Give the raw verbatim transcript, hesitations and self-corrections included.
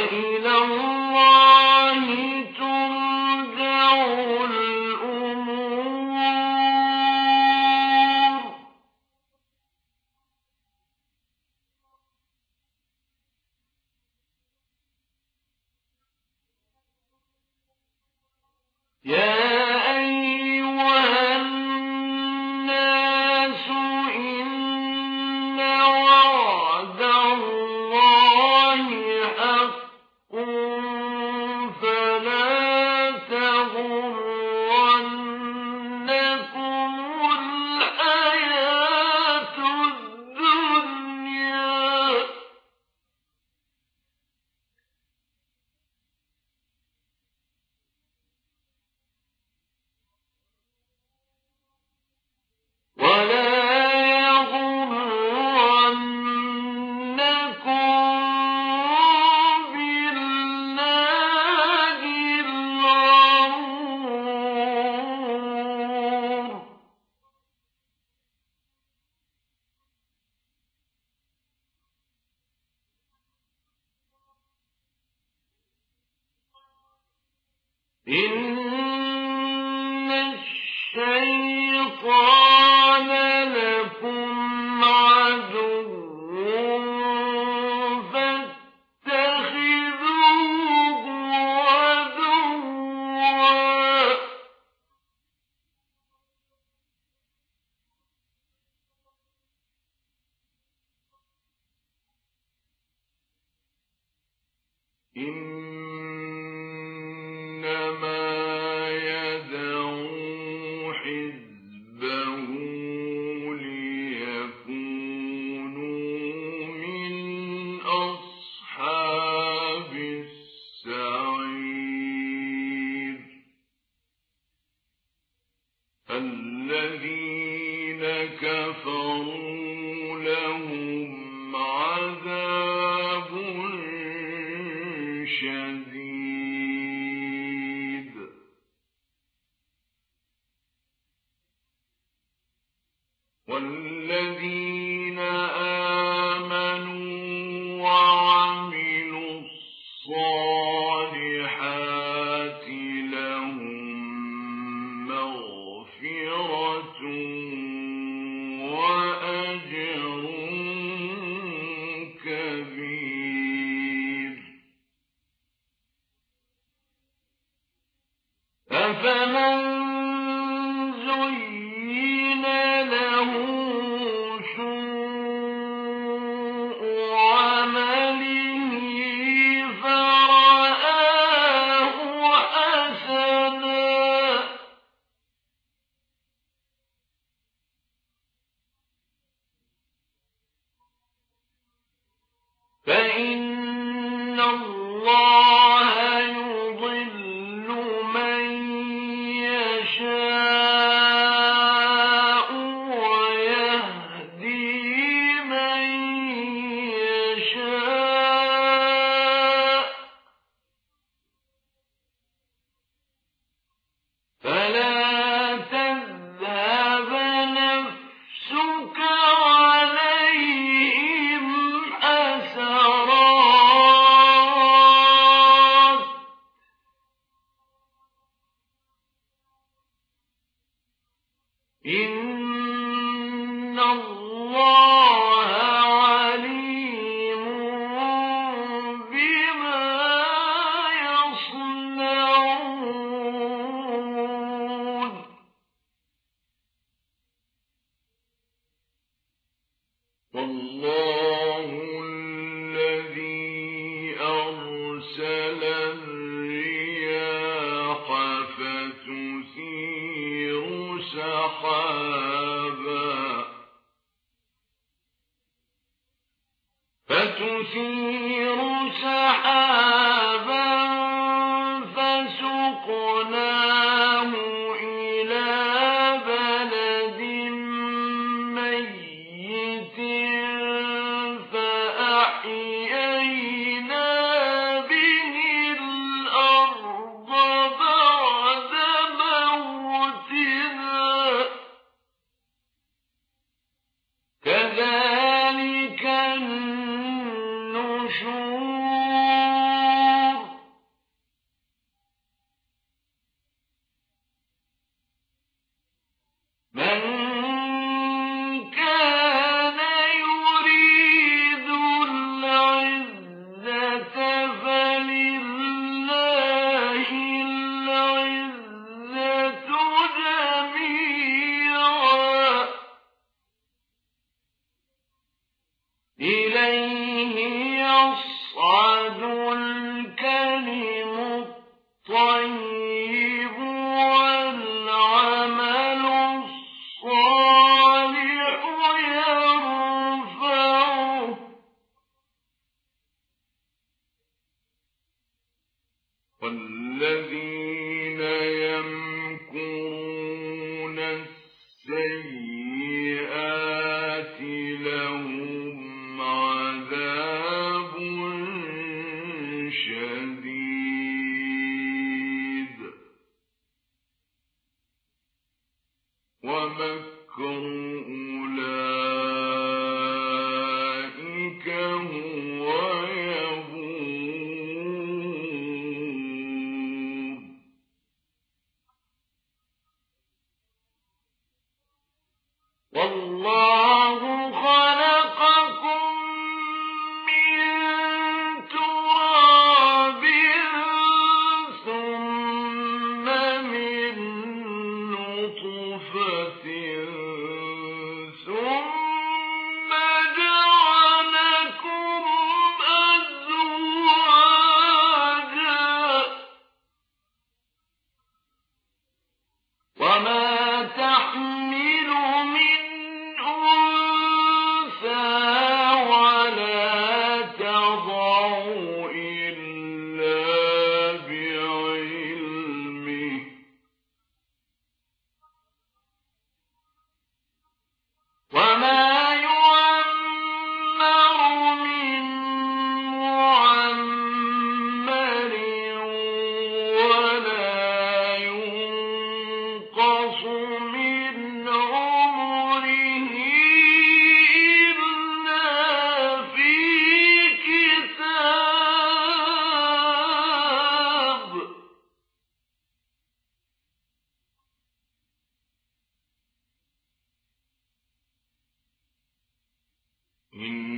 وإلى الله ترجع الأمور. يا أيها الناس إن وعد الله حق فلا تغرنكم الحياة الدنيا. ولا يغرنكم بالله الغرور. إن الشيطان لكم عدو فاتخذوه عدوا. إنما يدعو حزبه ليكونوا من أصحاب السعير. الذين كفروا لهم عذاب شديد. والذين آمنوا وعملوا الصالحات لهم مغفرة وأجر كبير. أفمن زين له سوء عمله فرآه حسنا فإن الله يضل من يشاء ويهدي من يشاء. فلا تذهب نفسك عليهم حسرات إن الله عليم بما يصنعون. والله الذي أرسل الرياح فتثير سحابا فتثير سحابا فسقناه إلى بلد ميت فأحيينا به الأرض بعد موتها كذلك النشور. ومكر أولئك هو يبور والله خلقكم من تراب ثم من نطفة ثم جعلكم أزواجا وما تحمل من أنثى ولا تضع إلا بعلمه وما يعمر من معمر ولا ينقص من عمره إلا في كتاب إن